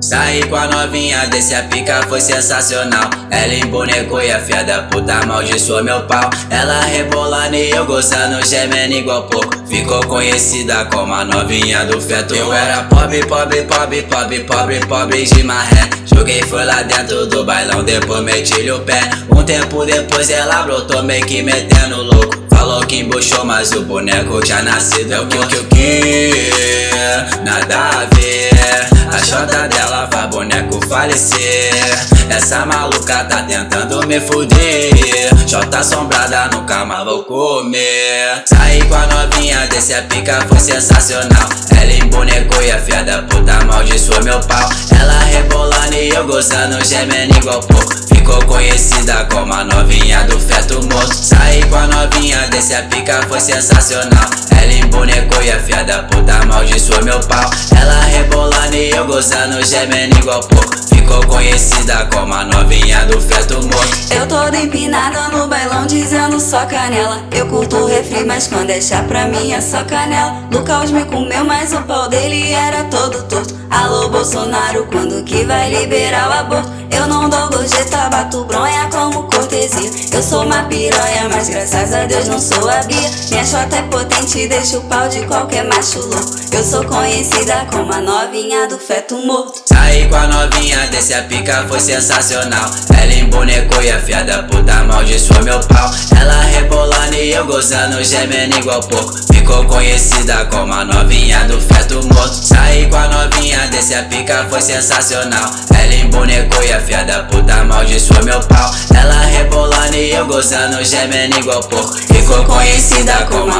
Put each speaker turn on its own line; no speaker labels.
Saí com a novinha, desce a pica, foi sensacional. Ela embonecou e a filha da puta amaldiçoou meu pau. Ela rebolando e eu gozando, gemendo igual pouco. Ficou conhecida como a novinha do feto. Eu era pobre, pobre, pobre, pobre, pobre, pobre de marré. Joguei foi lá dentro do bailão, depois meti-lhe o pé. Um tempo depois ela brotou meio que metendo louco. Falou que embuchou, mas o boneco tinha nascido. É o que nada a ver. A chota dela faz boneco falecer. Essa maluca tá tentando me fuder. Chota assombrada, nunca mais vou comer. Saí com a novinha, desce a pica, foi sensacional. Ela embonecou e a filha da puta amaldiçoou meu pau. Ela rebolando e eu gozando, gemendo igual pouco. Ficou conhecida como a novinha do feto morto. Saí com a novinha, desce a pica, foi sensacional. Ela embonecou e a filha da puta amaldiçoou meu pau. Ela rebolando e eu gozando, gemendo igual pouco. Ficou conhecida como a novinha do feto morto.
Eu toda empinada no bailão dizendo só canela. Eu curto o refri, mas quando é chá pra mim é só canela. Lucas me comeu, mas o pau dele era todo torto. Alô Bolsonaro, quando que vai liberar o aborto? Eu não dou gorjeta, bato bronha como cortesia. Eu sou uma piranha, mas graças a Deus não sou a Bia. Minha chota é potente, deixa o pau de qualquer macho louco. Eu sou conhecida como a novinha do feto morto.
Saí com a novinha, desce a pica, foi sensacional. Ela embonecou e a filha da puta amaldiçoou meu pau. Ela rebolando e eu gozando, gemendo igual pouco. Ficou conhecida como a novinha do feto morto. Saí com a novinha, desce a pica, foi sensacional. Ela embonecou e a filha da puta amaldiçoou meu pau. Ela rebolando e eu gozando, gemendo igual pouco. Ficou conhecida como